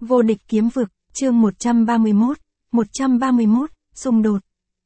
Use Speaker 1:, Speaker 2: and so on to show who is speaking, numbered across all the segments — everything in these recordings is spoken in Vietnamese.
Speaker 1: Vô địch kiếm vực, chương 131, xung đột.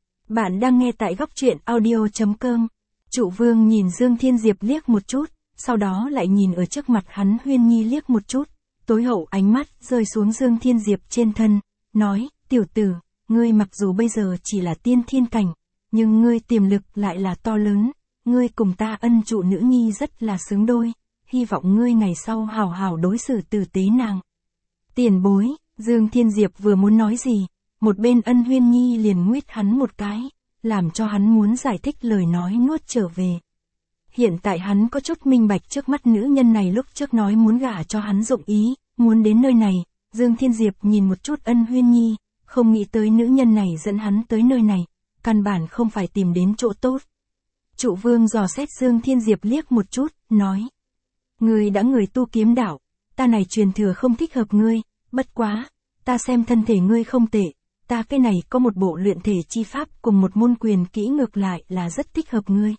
Speaker 1: Bạn đang nghe tại góc truyện audio.com. Trụ Vương nhìn Dương Thiên Diệp liếc một chút, sau đó lại nhìn ở trước mặt hắn Huyên Nhi liếc một chút, tối hậu ánh mắt rơi xuống Dương Thiên Diệp trên thân, nói, tiểu tử, ngươi mặc dù bây giờ chỉ là tiên thiên cảnh, nhưng ngươi tiềm lực lại là to lớn, ngươi cùng ta ân trụ nữ nhi rất là xứng đôi, hy vọng ngươi ngày sau hảo hảo đối xử tử tế nàng. Tiền bối, Dương Thiên Diệp vừa muốn nói gì, một bên Ân Huyên Nhi liền nguyết hắn một cái, làm cho hắn muốn giải thích lời nói nuốt trở về. Hiện tại hắn có chút minh bạch trước mắt nữ nhân này lúc trước nói muốn gả cho hắn dụng ý, muốn đến nơi này, Dương Thiên Diệp nhìn một chút Ân Huyên Nhi, không nghĩ tới nữ nhân này dẫn hắn tới nơi này, căn bản không phải tìm đến chỗ tốt. Trụ Vương dò xét Dương Thiên Diệp liếc một chút, nói. Ngươi đã người tu kiếm đạo, ta này truyền thừa không thích hợp ngươi, bất quá, ta xem thân thể ngươi không tệ, ta cái này có một bộ luyện thể chi pháp cùng một môn quyền kỹ ngược lại là rất thích hợp ngươi.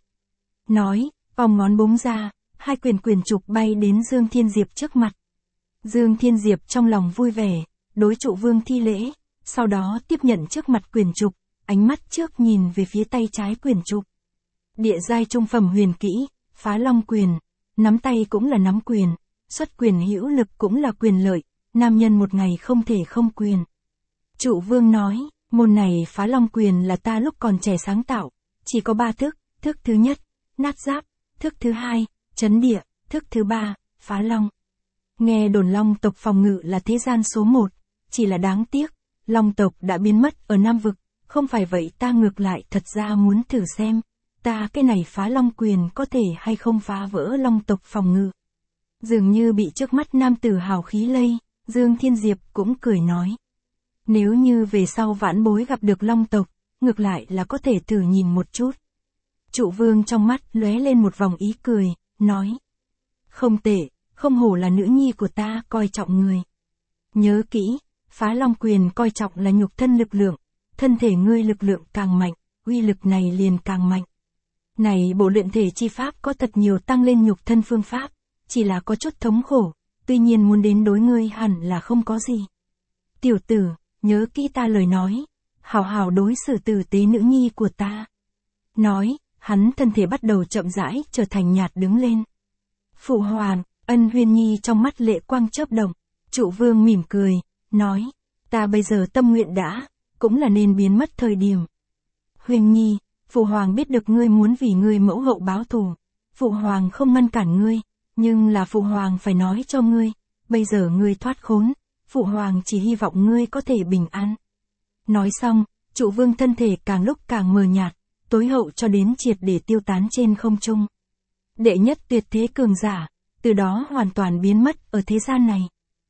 Speaker 1: Nói, vòng ngón búng ra, hai quyền trục bay đến Dương Thiên Diệp trước mặt. Dương Thiên Diệp trong lòng vui vẻ, đối Trụ Vương thi lễ, sau đó tiếp nhận trước mặt quyền trục, ánh mắt trước nhìn về phía tay trái quyền trục. Địa giai trung phẩm huyền kỹ, Phá Long quyền, nắm tay cũng là nắm quyền, xuất quyền hữu lực cũng là quyền lợi, nam nhân một ngày không thể không quyền. Trụ Vương nói, môn này Phá Long quyền là ta lúc còn trẻ sáng tạo, chỉ có 3 thức, thức thứ nhất, nát giáp, thức thứ hai, chấn địa, thức thứ ba, phá long. Nghe đồn Long tộc phòng ngự là thế gian số 1, chỉ là đáng tiếc, Long tộc đã biến mất ở Nam vực, không phải vậy ta ngược lại thật ra muốn thử xem, ta cái này Phá Long quyền có thể hay không phá vỡ Long tộc phòng ngự. Dường như bị trước mắt nam tử hào khí lây, Dương Thiên Diệp cũng cười nói. Nếu như về sau vãn bối gặp được Long tộc, ngược lại là có thể thử nhìn một chút. Trụ Vương trong mắt lóe lên một vòng ý cười, nói. Không tệ, không hổ là nữ nhi của ta, coi trọng người. Nhớ kỹ, Phá Long quyền coi trọng là nhục thân lực lượng, thân thể ngươi lực lượng càng mạnh, uy lực này liền càng mạnh. Này bộ luyện thể chi pháp có thật nhiều tăng lên nhục thân phương pháp, chỉ là có chút thống khổ, tuy nhiên muốn đến đối ngươi hẳn là không có gì. Tiểu tử, nhớ kỹ ta lời nói, hảo hảo đối xử tử tế nữ nhi của ta. Nói, hắn thân thể bắt đầu chậm rãi trở thành nhạt đứng lên. Phụ hoàng, Ân Huyên Nhi trong mắt lệ quang chớp động, Trụ Vương mỉm cười, nói, ta bây giờ tâm nguyện đã, cũng là nên biến mất thời điểm. Huyên Nhi, Phụ hoàng biết được ngươi muốn vì ngươi mẫu hậu báo thù, Phụ hoàng không ngăn cản ngươi, nhưng là Phụ hoàng phải nói cho ngươi, bây giờ ngươi thoát khốn, Phụ hoàng chỉ hy vọng ngươi có thể bình an. Nói xong, Trụ Vương thân thể càng lúc càng mờ nhạt, tối hậu cho đến triệt để tiêu tán trên không trung. Đệ nhất tuyệt thế cường giả, từ đó hoàn toàn biến mất ở thế gian này.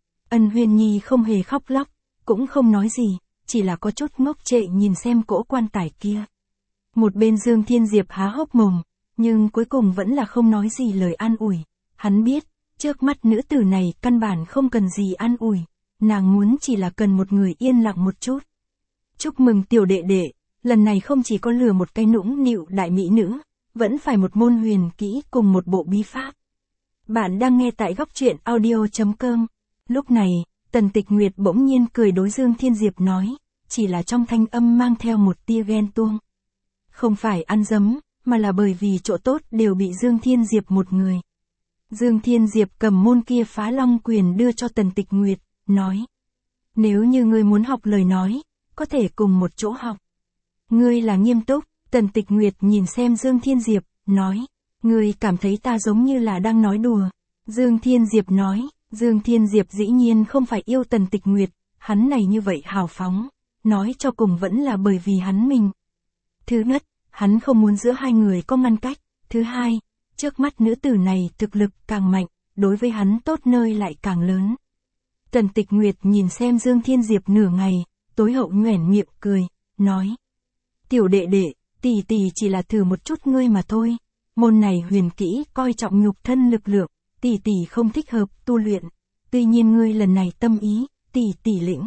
Speaker 1: Ân Huyên Nhi không hề khóc lóc, cũng không nói gì, chỉ là có chút ngốc trệ nhìn xem cỗ quan tài kia. Một bên Dương Thiên Diệp há hốc mồm, nhưng cuối cùng vẫn là không nói gì lời an ủi. Hắn biết, trước mắt nữ tử này căn bản không cần gì an ủi, nàng muốn chỉ là cần một người yên lặng một chút. Chúc mừng tiểu đệ đệ, lần này không chỉ có lừa một cái nũng nịu đại mỹ nữ, vẫn phải một môn huyền kỹ cùng một bộ bí pháp. Bạn đang nghe tại góc truyện audio.com. Lúc này, Tần Tịch Nguyệt bỗng nhiên cười đối Dương Thiên Diệp nói, chỉ là trong thanh âm mang theo một tia ghen tuông. Không phải ăn dấm, mà là bởi vì chỗ tốt đều bị Dương Thiên Diệp một người. Dương Thiên Diệp cầm môn kia Phá Long quyền đưa cho Tần Tịch Nguyệt, nói. Nếu như ngươi muốn học lời nói, có thể cùng một chỗ học. Ngươi là nghiêm túc, Tần Tịch Nguyệt nhìn xem Dương Thiên Diệp, nói. Ngươi cảm thấy ta giống như là đang nói đùa. Dương Thiên Diệp nói, Dương Thiên Diệp dĩ nhiên không phải yêu Tần Tịch Nguyệt, hắn này như vậy hào phóng, nói cho cùng vẫn là bởi vì hắn mình. Thứ nhất, hắn không muốn giữa hai người có ngăn cách. Thứ hai, trước mắt nữ tử này thực lực càng mạnh, đối với hắn tốt nơi lại càng lớn. Tần Tịch Nguyệt nhìn xem Dương Thiên Diệp nửa ngày, tối hậu nhoẻn miệng cười, nói. Tiểu đệ đệ, tỷ tỷ chỉ là thử một chút ngươi mà thôi. Môn này huyền kỹ coi trọng nhục thân lực lượng, tỷ tỷ không thích hợp tu luyện. Tuy nhiên ngươi lần này tâm ý, tỷ tỷ lĩnh.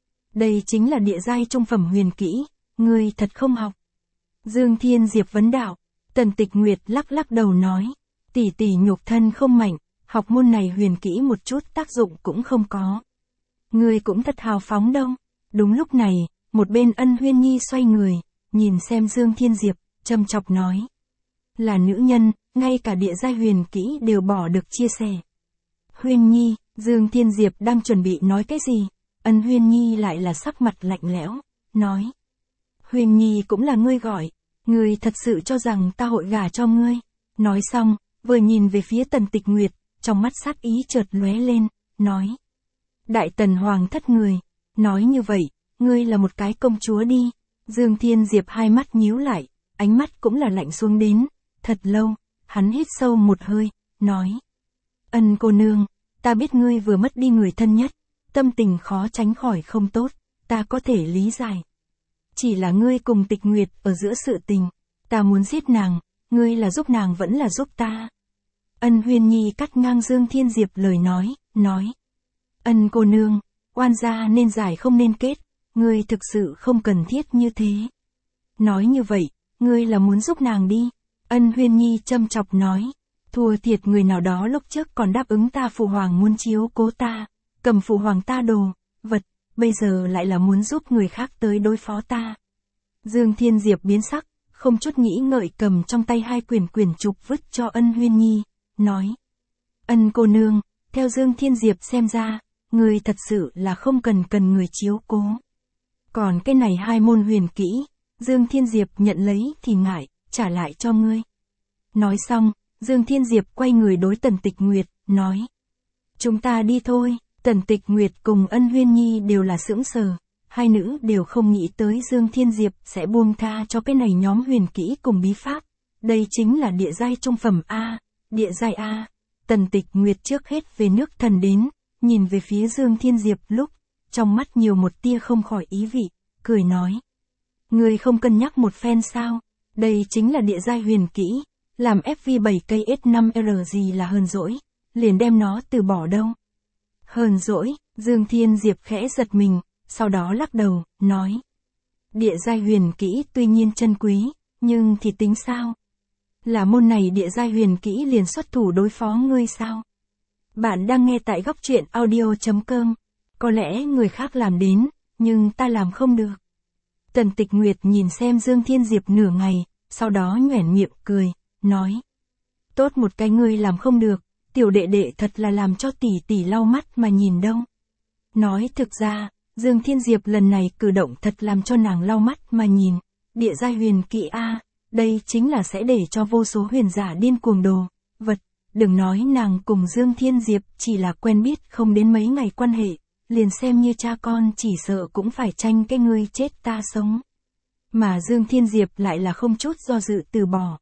Speaker 1: Đây chính là địa giai trung phẩm huyền kỹ, ngươi thật không học. Dương Thiên Diệp vấn đạo, Tần Tịch Nguyệt lắc lắc đầu nói, tỷ tỷ nhục thân không mạnh, học môn này huyền kỹ một chút tác dụng cũng không có. Ngươi cũng thật hào phóng đâu. Đúng lúc này, một bên Ân Huyên Nhi xoay người, nhìn xem Dương Thiên Diệp, châm chọc nói. Là nữ nhân, ngay cả địa giai huyền kỹ đều bỏ được chia sẻ. Huyên Nhi, Dương Thiên Diệp đang chuẩn bị nói cái gì? Ân Huyên Nhi lại là sắc mặt lạnh lẽo, nói. Huyên Nhi cũng là ngươi gọi, ngươi thật sự cho rằng ta hội gả cho ngươi. Nói xong, vừa nhìn về phía Tần Tịch Nguyệt, trong mắt sát ý chợt lóe lên, nói. Đại tần hoàng thất người, nói như vậy, ngươi là một cái công chúa đi. Dương Thiên Diệp hai mắt nhíu lại, ánh mắt cũng là lạnh xuống đến, thật lâu, hắn hít sâu một hơi, nói. Ân cô nương, ta biết ngươi vừa mất đi người thân nhất, tâm tình khó tránh khỏi không tốt, ta có thể lý giải. Chỉ là ngươi cùng Tịch Nguyệt ở giữa sự tình, ta muốn giết nàng, ngươi là giúp nàng vẫn là giúp ta. Ân Huyên Nhi cắt ngang Dương Thiên Diệp lời nói. Ân cô nương, oan gia nên giải không nên kết, ngươi thực sự không cần thiết như thế. Nói như vậy, ngươi là muốn giúp nàng đi. Ân Huyên Nhi châm chọc nói, thua thiệt người nào đó lúc trước còn đáp ứng ta phụ hoàng muốn chiếu cố ta, cầm phụ hoàng ta đồ, vật, bây giờ lại là muốn giúp người khác tới đối phó ta. Dương Thiên Diệp biến sắc, không chút nghĩ ngợi cầm trong tay hai quyển trục vứt cho Ân Huyên Nhi, nói. Ân cô nương, theo Dương Thiên Diệp xem ra, người thật sự là không cần người chiếu cố. Còn cái này hai môn huyền kỹ, Dương Thiên Diệp nhận lấy thì ngại, trả lại cho ngươi. Nói xong, Dương Thiên Diệp quay người đối Tần Tịch Nguyệt, nói. Chúng ta đi thôi. Tần Tịch Nguyệt cùng Ân Huyên Nhi đều là sững sờ, hai nữ đều không nghĩ tới Dương Thiên Diệp sẽ buông tha cho cái này nhóm huyền kỹ cùng bí pháp. Đây chính là địa giai trung phẩm A, địa giai A. Tần Tịch Nguyệt trước hết về nước thần đến, nhìn về phía Dương Thiên Diệp lúc, trong mắt nhiều một tia không khỏi ý vị, cười nói. Người không cân nhắc một phen sao, đây chính là địa giai huyền kỹ, làm FV7KS5R gì là hờn dỗi, liền đem nó từ bỏ đâu. Hờn dỗi, Dương Thiên Diệp khẽ giật mình, sau đó lắc đầu, nói. Địa giai huyền kỹ tuy nhiên chân quý, nhưng thì tính sao? Là môn này địa giai huyền kỹ liền xuất thủ đối phó ngươi sao? Bạn đang nghe tại góc truyện audio.com. Có lẽ người khác làm đến, nhưng ta làm không được. Tần Tịch Nguyệt nhìn xem Dương Thiên Diệp nửa ngày, sau đó nhoẻn miệng cười, nói. Tốt một cái ngươi làm không được, tiểu đệ đệ thật là làm cho tỷ tỷ lau mắt mà nhìn đâu. Nói thực ra, Dương Thiên Diệp lần này cử động thật làm cho nàng lau mắt mà nhìn. Địa giai huyền kỹ A, đây chính là sẽ để cho vô số huyền giả điên cuồng đồ, vật. Đừng nói nàng cùng Dương Thiên Diệp chỉ là quen biết không đến mấy ngày quan hệ, liền xem như cha con chỉ sợ cũng phải tranh cái ngươi chết ta sống. Mà Dương Thiên Diệp lại là không chút do dự từ bỏ.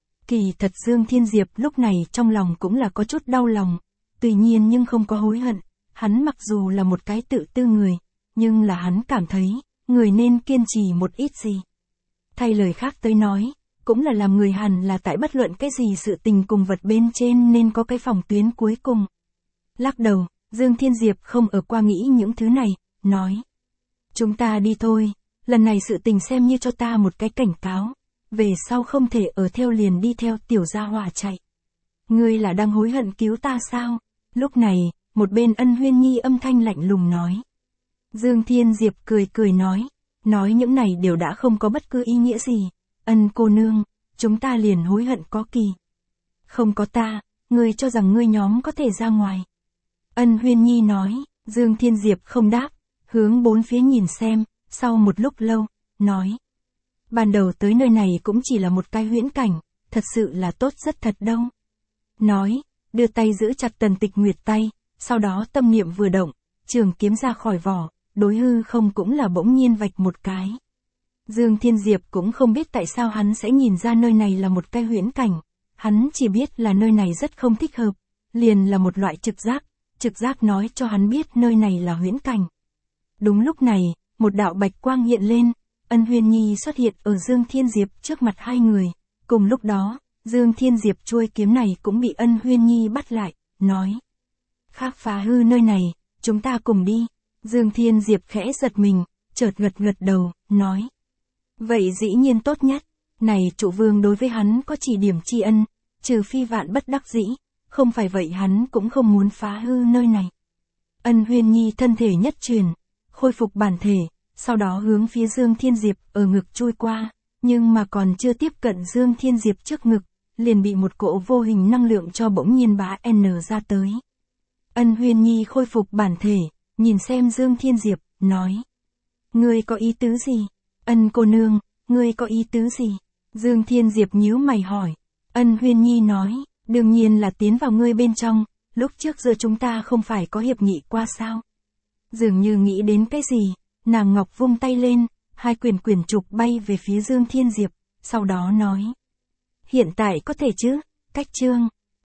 Speaker 1: Kỳ thật Dương Thiên Diệp lúc này trong lòng cũng là có chút đau lòng, tuy nhiên nhưng không có hối hận, hắn mặc dù là một cái tự tư người, nhưng là hắn cảm thấy, người nên kiên trì một ít gì. Thay lời khác tới nói, cũng là làm người hẳn là tại bất luận cái gì sự tình cùng vật bên trên nên có cái phòng tuyến cuối cùng. Lắc đầu, Dương Thiên Diệp không ở qua nghĩ những thứ này, nói. Chúng ta đi thôi, lần này sự tình xem như cho ta một cái cảnh cáo, về sau không thể ở theo liền đi theo tiểu gia hỏa chạy. Ngươi là đang hối hận cứu ta sao? Lúc này, một bên Ân Huyên Nhi âm thanh lạnh lùng nói. Dương Thiên Diệp cười nói những này đều đã không có bất cứ ý nghĩa gì. Ân cô nương, chúng ta liền hối hận có kỳ. Không có ta, ngươi cho rằng ngươi nhóm có thể ra ngoài. Ân Huyên Nhi nói, Dương Thiên Diệp không đáp, hướng bốn phía nhìn xem, sau một lúc lâu, nói. Ban đầu tới nơi này cũng chỉ là một cái huyễn cảnh, thật sự là tốt rất thật đâu. Nói, đưa tay giữ chặt Tần Tịch Nguyệt tay, sau đó tâm niệm vừa động, trường kiếm ra khỏi vỏ, đối hư không cũng là bỗng nhiên vạch một cái. Dương Thiên Diệp cũng không biết tại sao hắn sẽ nhìn ra nơi này là một cái huyễn cảnh, hắn chỉ biết là nơi này rất không thích hợp, liền là một loại trực giác nói cho hắn biết nơi này là huyễn cảnh. Đúng lúc này, một đạo bạch quang hiện lên, Ân Huyên Nhi xuất hiện ở Dương Thiên Diệp trước mặt hai người, cùng lúc đó, Dương Thiên Diệp chuôi kiếm này cũng bị Ân Huyên Nhi bắt lại, nói. Khác phá hư nơi này, chúng ta cùng đi. Dương Thiên Diệp khẽ giật mình, chợt gật đầu, nói. Vậy dĩ nhiên tốt nhất, này trụ vương đối với hắn có chỉ điểm tri ân, trừ phi vạn bất đắc dĩ, không phải vậy hắn cũng không muốn phá hư nơi này. Ân Huyên Nhi thân thể nhất chuyển, khôi phục bản thể, sau đó hướng phía Dương Thiên Diệp ở ngực chui qua, nhưng mà còn chưa tiếp cận Dương Thiên Diệp trước ngực, liền bị một cỗ vô hình năng lượng cho bỗng nhiên bá N ra tới. Ân Huyên Nhi khôi phục bản thể, nhìn xem Dương Thiên Diệp, nói. Ngươi có ý tứ gì? Ân cô nương, ngươi có ý tứ gì? Dương Thiên Diệp nhíu mày hỏi. Ân Huyên Nhi nói, đương nhiên là tiến vào ngươi bên trong, lúc trước giữa chúng ta không phải có hiệp nghị qua sao? Dường như nghĩ đến cái gì, nàng ngọc vung tay lên, hai quyển trục bay về phía Dương Thiên Diệp, sau đó nói. Hiện tại có thể chứ, cách chương.